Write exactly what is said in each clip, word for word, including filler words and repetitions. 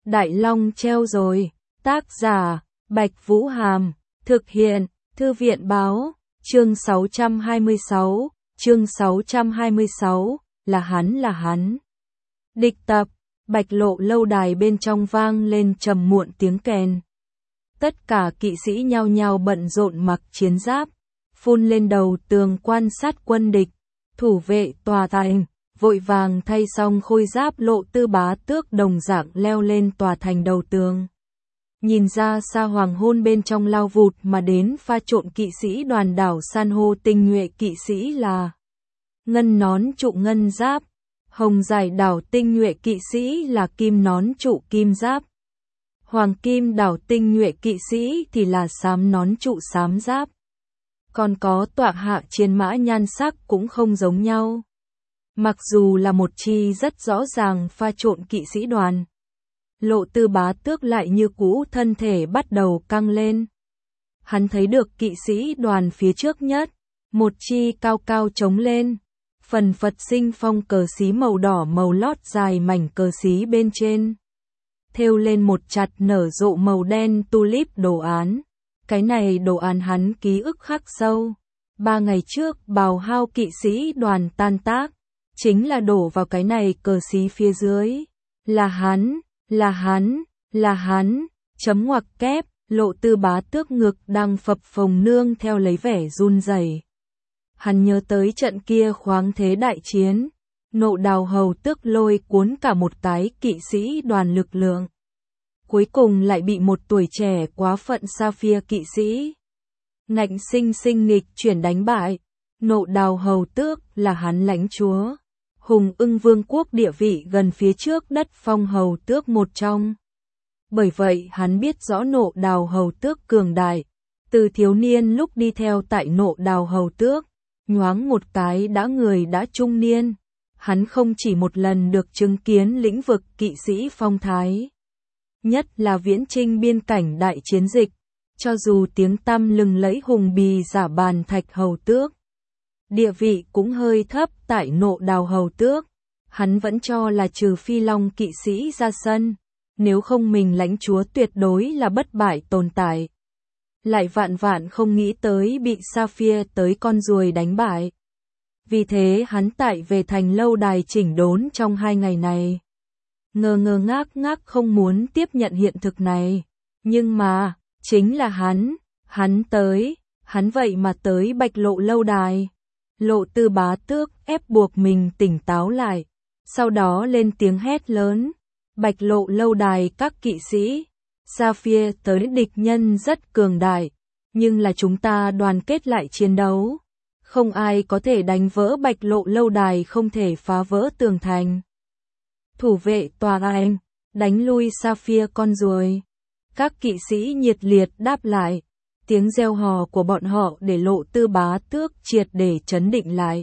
Đại Long treo rồi. Tác giả, Bạch Vũ Hàm. Thực hiện, Thư viện báo. Chương sáu trăm hai mươi sáu. Chương sáu trăm hai mươi sáu. Là hắn là hắn. Địch tập. Bạch Lộ lâu đài bên trong vang lên trầm muộn tiếng kèn. Tất cả kỵ sĩ nhao nhao bận rộn mặc chiến giáp, phun lên đầu tường quan sát quân địch. Thủ vệ tòa thành vội vàng thay xong khôi giáp. Lộ Tư Bá Tước đồng dạng leo lên tòa thành đầu tường. Nhìn ra xa hoàng hôn bên trong lao vụt mà đến pha trộn kỵ sĩ đoàn đảo san hô tinh nhuệ kỵ sĩ là ngân nón trụ ngân giáp, hồng giải đảo tinh nhuệ kỵ sĩ là kim nón trụ kim giáp, hoàng kim đảo tinh nhuệ kỵ sĩ thì là xám nón trụ xám giáp. Còn có tọa hạ chiến mã nhan sắc cũng không giống nhau. Mặc dù là một chi rất rõ ràng pha trộn kỵ sĩ đoàn, Lộ Tư Bá Tước lại như cũ thân thể bắt đầu căng lên. Hắn thấy được kỵ sĩ đoàn phía trước nhất, một chi cao cao trống lên, phần phật sinh phong cờ xí màu đỏ màu lót dài mảnh cờ xí bên trên, thêu lên một chặt nở rộ màu đen tulip đồ án. Cái này đồ án hắn ký ức khắc sâu. Ba ngày trước bào hao kỵ sĩ đoàn tan tác, chính là đổ vào cái này cờ xí phía dưới. Là hắn, là hắn, là hắn, chấm ngoặc kép. Lộ Tư Bá Tước ngực đang phập phồng nương theo lấy vẻ run rẩy. Hắn nhớ tới trận kia khoáng thế đại chiến, Nộ Đào Hầu Tước lôi cuốn cả một cái kỵ sĩ đoàn lực lượng, cuối cùng lại bị một tuổi trẻ quá phận Sapphire kỵ sĩ ngạnh sinh sinh nghịch chuyển đánh bại. Nộ Đào Hầu Tước là hắn lãnh chúa Hùng Ưng Vương quốc địa vị gần phía trước đất phong hầu tước một trong. Bởi vậy hắn biết rõ Nộ Đào Hầu Tước cường đại. Từ thiếu niên lúc đi theo tại Nộ Đào Hầu Tước, nhoáng một cái đã người đã trung niên. Hắn không chỉ một lần được chứng kiến lĩnh vực kỵ sĩ phong thái, nhất là viễn trinh biên cảnh đại chiến dịch. Cho dù tiếng tăm lừng lẫy hùng bì giả bàn thạch hầu tước, địa vị cũng hơi thấp tại Nộ Đào Hầu Tước. Hắn vẫn cho là trừ phi long kỵ sĩ ra sân, nếu không mình lãnh chúa tuyệt đối là bất bại tồn tại. Lại vạn vạn không nghĩ tới bị Sapphire tới con ruồi đánh bại. Vì thế hắn tại về thành lâu đài chỉnh đốn trong hai ngày này. Ngơ ngơ ngác ngác không muốn tiếp nhận hiện thực này. Nhưng mà, chính là hắn, hắn tới, hắn vậy mà tới Bạch Lộ lâu đài. Lộ Tư Bá Tước ép buộc mình tỉnh táo lại, sau đó lên tiếng hét lớn. Bạch Lộ lâu đài các kỵ sĩ, Sapphire tới địch nhân rất cường đại, nhưng là chúng ta đoàn kết lại chiến đấu. Không ai có thể đánh vỡ Bạch Lộ lâu đài, không thể phá vỡ tường thành. Thủ vệ tòa thành, đánh lui Sapphire con ruồi. Các kỵ sĩ nhiệt liệt đáp lại. Tiếng reo hò của bọn họ để Lộ Tư Bá Tước triệt để chấn định lại.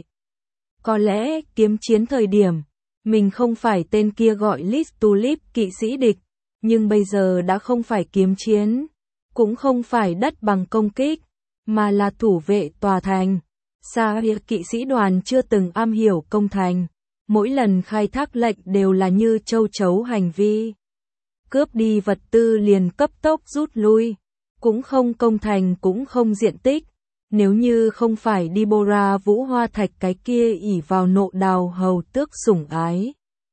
Có lẽ kiếm chiến thời điểm, mình không phải tên kia gọi list tulip kỵ sĩ địch, nhưng bây giờ đã không phải kiếm chiến, cũng không phải đất bằng công kích, mà là thủ vệ tòa thành. Sapphire kỵ sĩ đoàn chưa từng am hiểu công thành, mỗi lần khai thác lệnh đều là như châu chấu hành vi. Cướp đi vật tư liền cấp tốc rút lui, cũng không công thành cũng không diện tích. Nếu như không phải Deborah Vũ Hoa Thạch cái kia ỷ vào Nộ Đào Hầu Tước sủng ái,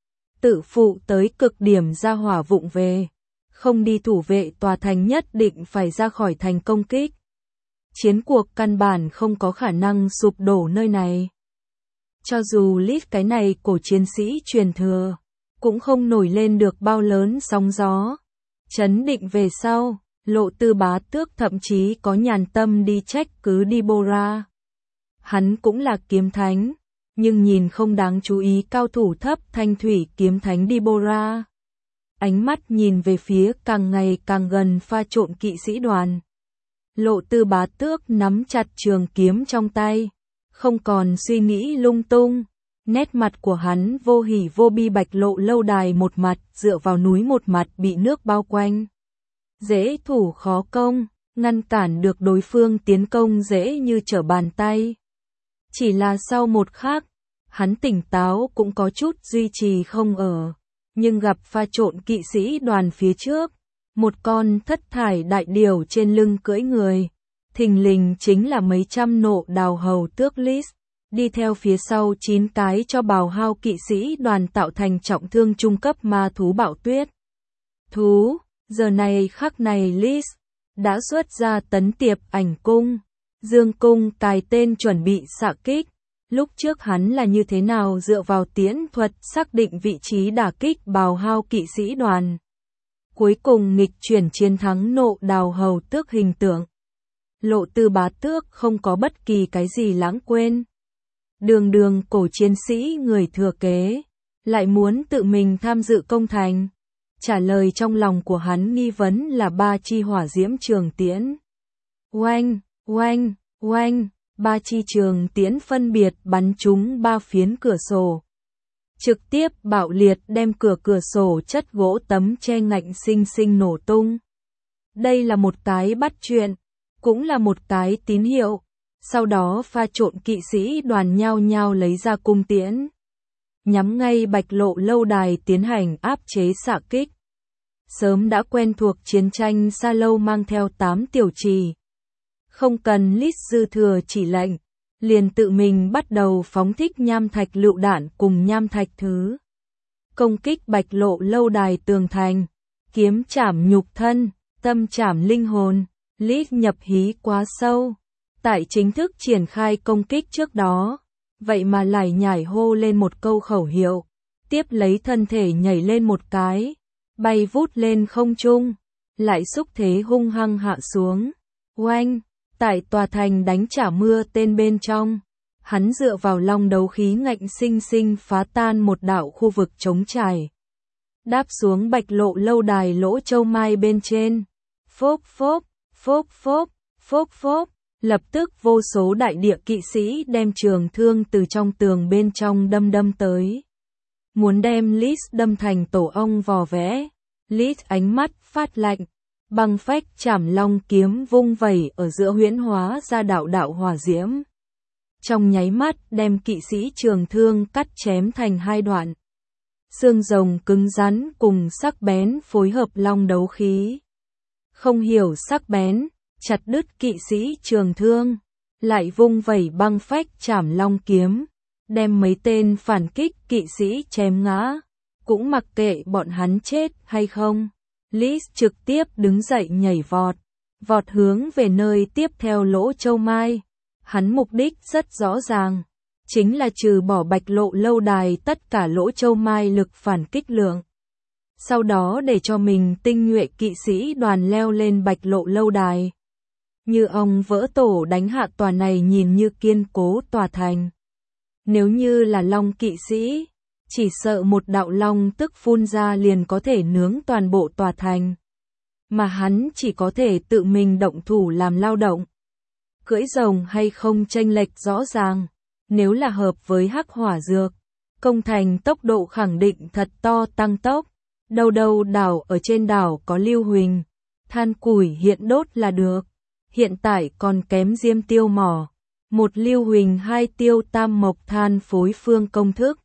tự phụ tới cực điểm ra hỏa vụng về, không đi thủ vệ tòa thành nhất định phải ra khỏi thành công kích. Chiến cuộc căn bản không có khả năng sụp đổ nơi này. Cho dù list cái này cổ chiến sĩ truyền thừa, cũng không nổi lên được bao lớn sóng gió. Chấn định về sau, Lộ Tư Bá Tước thậm chí có nhàn tâm đi trách cứ Deborah. Hắn cũng là kiếm thánh, nhưng nhìn không đáng chú ý cao thủ thấp thanh thủy kiếm thánh Deborah. Ánh mắt nhìn về phía càng ngày càng gần pha trộn kỵ sĩ đoàn. Lộ Tư Bá Tước nắm chặt trường kiếm trong tay, không còn suy nghĩ lung tung. Nét mặt của hắn vô hỉ vô bi. Bạch Lộ lâu đài một mặt dựa vào núi, một mặt bị nước bao quanh. Dễ thủ khó công, ngăn cản được đối phương tiến công dễ như trở bàn tay. Chỉ là sau một khắc, hắn tỉnh táo cũng có chút duy trì không ở. nhưng gặp pha trộn kỵ sĩ đoàn phía trước, một con thất thải đại điểu trên lưng cưỡi người, thình lình chính là mấy trăm nộ đào hầu tước Lys, đi theo phía sau chín cái cho bào hao kỵ sĩ đoàn tạo thành trọng thương trung cấp ma thú bạo tuyết. Thú, giờ này khắc này Lys đã xuất ra tấn tiệp ảnh cung, dương cung cài tên chuẩn bị xạ kích. Lúc trước hắn là như thế nào dựa vào tiễn thuật xác định vị trí đả kích bào hao kỵ sĩ đoàn. Cuối cùng nghịch chuyển chiến thắng nộ đào hầu tước hình tượng. Lộ Tư Bá Tước không có bất kỳ cái gì lãng quên. Đường đường cổ chiến sĩ người thừa kế, lại muốn tự mình tham dự công thành. Trả lời trong lòng của hắn nghi vấn là ba chi hỏa diễm trường tiễn. Oanh, oanh, oanh, ba chi trường tiễn phân biệt bắn trúng ba phiến cửa sổ. Trực tiếp bạo liệt đem cửa cửa sổ chất gỗ tấm che ngạnh xinh xinh nổ tung. Đây là một cái bắt chuyện, cũng là một cái tín hiệu. Sau đó pha trộn kỵ sĩ đoàn nhao nhao lấy ra cung tiễn, nhắm ngay Bạch Lộ lâu đài tiến hành áp chế xạ kích. Sớm đã quen thuộc chiến tranh xa lâu mang theo tám tiểu trì. Không cần Lys dư thừa chỉ lệnh, liền tự mình bắt đầu phóng thích nham thạch lựu đạn cùng nham thạch thứ. Công kích Bạch Lộ lâu đài tường thành, kiếm chảm nhục thân, tâm chảm linh hồn. Lys nhập hí quá sâu. Tại chính thức triển khai công kích trước đó, vậy mà lại nhảy hô lên một câu khẩu hiệu, tiếp lấy thân thể nhảy lên một cái, bay vút lên không trung, lại xúc thế hung hăng hạ xuống. Oanh, tại tòa thành đánh trả mưa tên bên trong, hắn dựa vào long đấu khí ngạnh sinh sinh phá tan một đạo khu vực trống trải. Đáp xuống Bạch Lộ lâu đài lỗ châu mai bên trên. Phốp phốp, phốp phốp, phốp phốp. Lập tức vô số đại địa kỵ sĩ đem trường thương từ trong tường bên trong đâm đâm tới. Muốn đem Lys đâm thành tổ ong vò vẽ. Lys ánh mắt phát lạnh, băng phách chảm long kiếm vung vẩy ở giữa huyễn hóa ra đạo đạo hỏa diễm. Trong nháy mắt đem kỵ sĩ trường thương cắt chém thành hai đoạn. Xương rồng cứng rắn cùng sắc bén phối hợp long đấu khí. Không hiểu sắc bén, chặt đứt kỵ sĩ trường thương, lại vung vẩy băng phách chảm long kiếm, đem mấy tên phản kích kỵ sĩ chém ngã, cũng mặc kệ bọn hắn chết hay không. Lys trực tiếp đứng dậy nhảy vọt, vọt hướng về nơi tiếp theo lỗ châu mai. Hắn mục đích rất rõ ràng, chính là trừ bỏ Bạch Lộ lâu đài tất cả lỗ châu mai lực phản kích lượng. Sau đó để cho mình tinh nhuệ kỵ sĩ đoàn leo lên Bạch Lộ lâu đài. Như ông vỡ tổ đánh hạ tòa này nhìn như kiên cố tòa thành. Nếu như là long kỵ sĩ, chỉ sợ một đạo long tức phun ra liền có thể nướng toàn bộ tòa thành. Mà hắn chỉ có thể tự mình động thủ làm lao động. Cưỡi rồng hay không chênh lệch rõ ràng, nếu là hợp với hắc hỏa dược, công thành tốc độ khẳng định thật to tăng tốc. Đâu đâu đảo ở trên đảo có lưu huỳnh, than củi hiện đốt là được. Hiện tại còn kém diêm tiêu mỏ, một lưu huỳnh hai tiêu tam mộc than phối phương công thức.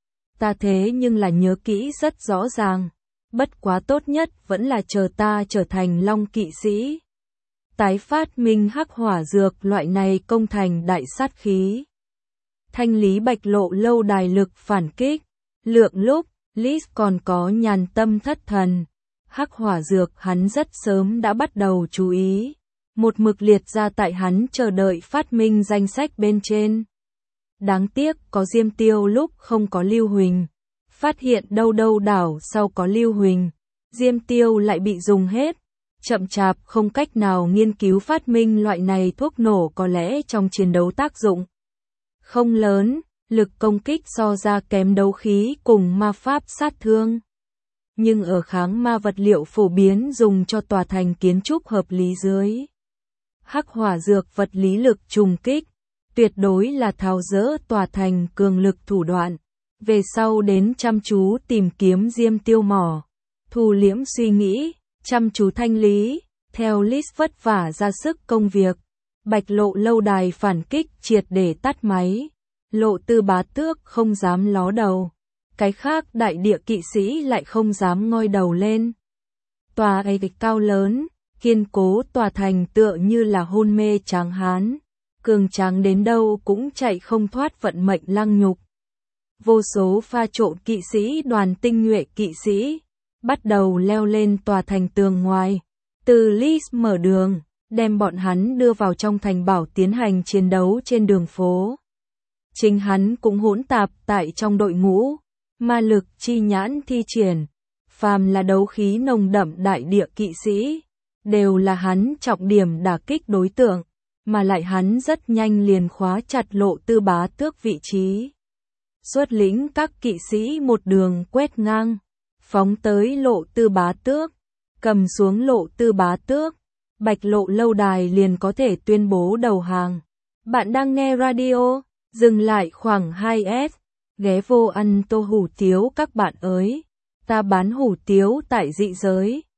Ta thế nhưng là nhớ kỹ rất rõ ràng, bất quá tốt nhất vẫn là chờ ta trở thành long kỵ sĩ. Tái phát minh hắc hỏa dược loại này công thành đại sát khí. Thanh lý Bạch Lộ lâu đài lực phản kích, lượng lúc, Lys còn có nhàn tâm thất thần. Hắc hỏa dược hắn rất sớm đã bắt đầu chú ý. Một mực liệt ra tại hắn chờ đợi phát minh danh sách bên trên. Đáng tiếc có diêm tiêu lúc không có lưu huỳnh. Phát hiện đâu đâu đảo sau có lưu huỳnh. Diêm tiêu lại bị dùng hết. Chậm chạp không cách nào nghiên cứu phát minh loại này thuốc nổ có lẽ trong chiến đấu tác dụng không lớn, lực công kích so ra kém đấu khí cùng ma pháp sát thương. Nhưng ở kháng ma vật liệu phổ biến dùng cho tòa thành kiến trúc hợp lý dưới. Hắc hỏa dược vật lý lực trùng kích, tuyệt đối là tháo dỡ tòa thành cường lực thủ đoạn. Về sau đến chăm chú tìm kiếm diêm tiêu mỏ, thu liễm suy nghĩ, chăm chú thanh lý, theo Lys vất vả ra sức công việc. Bạch Lộ lâu đài phản kích triệt để tắt máy. Lộ Tư Bá Tước không dám ló đầu, cái khác đại địa kỵ sĩ lại không dám ngoi đầu lên. Tòa ấy cao lớn, kiên cố tòa thành tựa như là hôn mê tráng hán, cường tráng đến đâu cũng chạy không thoát vận mệnh lăng nhục. Vô số pha trộn kỵ sĩ đoàn tinh nhuệ kỵ sĩ, bắt đầu leo lên tòa thành tường ngoài, từ Lis mở đường, đem bọn hắn đưa vào trong thành bảo tiến hành chiến đấu trên đường phố. Chính hắn cũng hỗn tạp tại trong đội ngũ, ma lực chi nhãn thi triển, phàm là đấu khí nồng đậm đại địa kỵ sĩ, đều là hắn trọng điểm đả kích đối tượng, mà lại hắn rất nhanh liền khóa chặt Lộ Tư Bá Tước vị trí. Xuất lĩnh các kỵ sĩ một đường quét ngang, phóng tới Lộ Tư Bá Tước, cầm xuống Lộ Tư Bá Tước, Bạch Lộ lâu đài liền có thể tuyên bố đầu hàng. Bạn đang nghe radio, dừng lại khoảng hai S, ghé vô ăn tô hủ tiếu các bạn ơi, ta bán hủ tiếu tại dị giới.